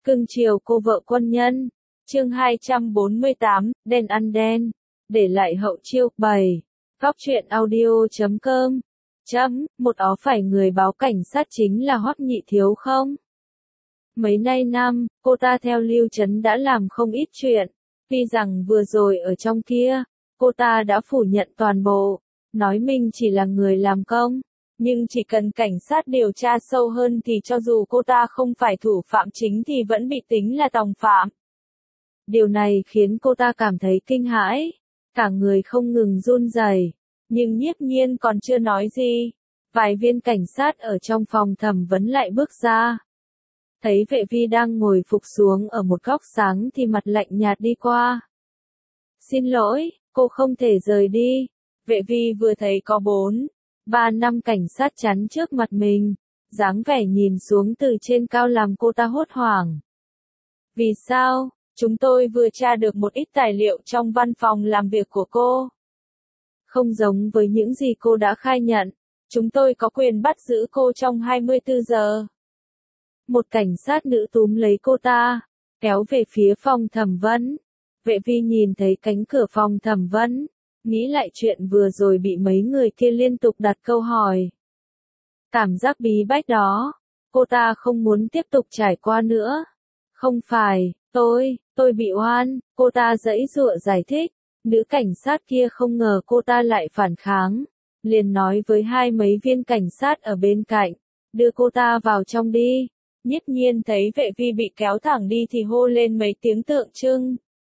Cưng chiều cô vợ quân nhân. Chương 248, đen ăn đen. Để lại hậu chiêu 7. Góc truyện audio.com. Một ó phải người báo cảnh sát chính là Hoắc Nhị Thiếu không? Mấy nay năm, cô ta theo Lưu Trấn đã làm không ít chuyện. Tuy rằng vừa rồi ở trong kia, cô ta đã phủ nhận toàn bộ, nói mình chỉ là người làm công. Nhưng chỉ cần cảnh sát điều tra sâu hơn thì cho dù cô ta không phải thủ phạm chính thì vẫn bị tính là tòng phạm. Điều này khiến cô ta cảm thấy kinh hãi, cả người không ngừng run rẩy. Nhưng Nhiếp Nhiên còn chưa nói gì, vài viên cảnh sát ở trong phòng thẩm vấn lại bước ra. Thấy vệ vi đang ngồi phục xuống ở một góc sáng thì mặt lạnh nhạt đi qua. Xin lỗi, cô không thể rời đi. Vệ vi vừa thấy có 4-3 cảnh sát chắn trước mặt mình, dáng vẻ nhìn xuống từ trên cao làm cô ta hốt hoảng. Vì sao? Chúng tôi vừa tra được một ít tài liệu trong văn phòng làm việc của cô. Không giống với những gì cô đã khai nhận, chúng tôi có quyền bắt giữ cô trong 24 giờ. Một cảnh sát nữ túm lấy cô ta, kéo về phía phòng thẩm vấn. Vệ vi nhìn thấy cánh cửa phòng thẩm vấn, nghĩ lại chuyện vừa rồi bị mấy người kia liên tục đặt câu hỏi. Cảm giác bí bách đó, cô ta không muốn tiếp tục trải qua nữa. Không phải, tôi bị oan, cô ta giãy giụa giải thích. Nữ cảnh sát kia không ngờ cô ta lại phản kháng, liền nói với mấy viên cảnh sát ở bên cạnh, đưa cô ta vào trong đi. Nhiếp Nhiên thấy vệ vi bị kéo thẳng đi thì hô lên mấy tiếng tượng trưng.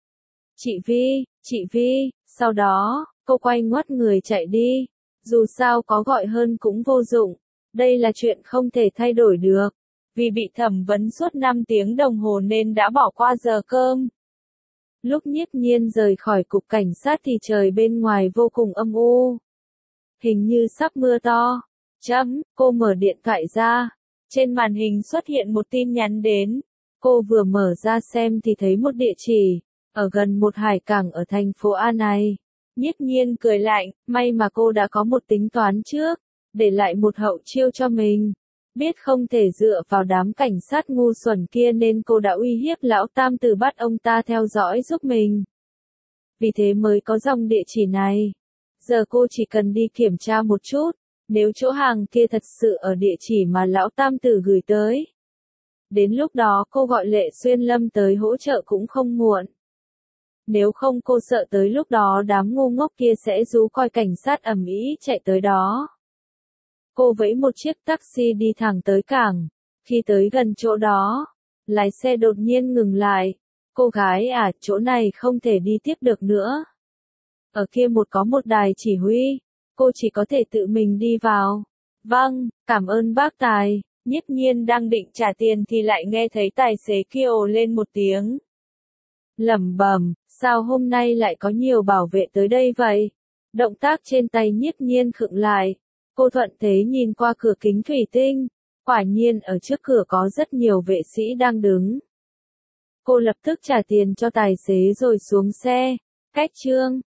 Chị Vi, sau đó, cô quay ngoắt người chạy đi. Dù sao có gọi hơn cũng vô dụng, đây là chuyện không thể thay đổi được. Vì bị thẩm vấn suốt 5 tiếng đồng hồ nên đã bỏ qua giờ cơm. Lúc Nhiếp Nhiên rời khỏi cục cảnh sát thì trời bên ngoài vô cùng âm u. Hình như sắp mưa to. Cô mở điện thoại ra. Trên màn hình xuất hiện một tin nhắn đến. Cô vừa mở ra xem thì thấy một địa chỉ, ở gần một hải cảng ở thành phố A này. Nhiếp Nhiên cười lạnh, may mà cô đã có một tính toán trước, để lại một hậu chiêu cho mình. Biết không thể dựa vào đám cảnh sát ngu xuẩn kia nên cô đã uy hiếp lão tam tử bắt ông ta theo dõi giúp mình. Vì thế mới có dòng địa chỉ này. Giờ cô chỉ cần đi kiểm tra một chút, nếu chỗ hàng kia thật sự ở địa chỉ mà lão tam tử gửi tới. Đến lúc đó cô gọi Lệ Xuyên Lâm tới hỗ trợ cũng không muộn. Nếu không cô sợ tới lúc đó đám ngu ngốc kia sẽ rú coi cảnh sát ầm ĩ chạy tới đó. Cô vẫy một chiếc taxi đi thẳng tới cảng. Khi tới gần chỗ đó, lái xe đột nhiên ngừng lại. Cô gái à, chỗ này không thể đi tiếp được nữa. Ở kia có một đài chỉ huy, cô chỉ có thể tự mình đi vào. Vâng, cảm ơn bác tài. Nhiếp Nhiên đang định trả tiền thì lại nghe thấy tài xế kia ồ lên một tiếng. Lẩm bẩm, sao hôm nay lại có nhiều bảo vệ tới đây vậy? Động tác trên tay Nhiếp Nhiên khựng lại. Cô thuận thế nhìn qua cửa kính thủy tinh, quả nhiên ở trước cửa có rất nhiều vệ sĩ đang đứng. Cô lập tức trả tiền cho tài xế rồi xuống xe. Cách chương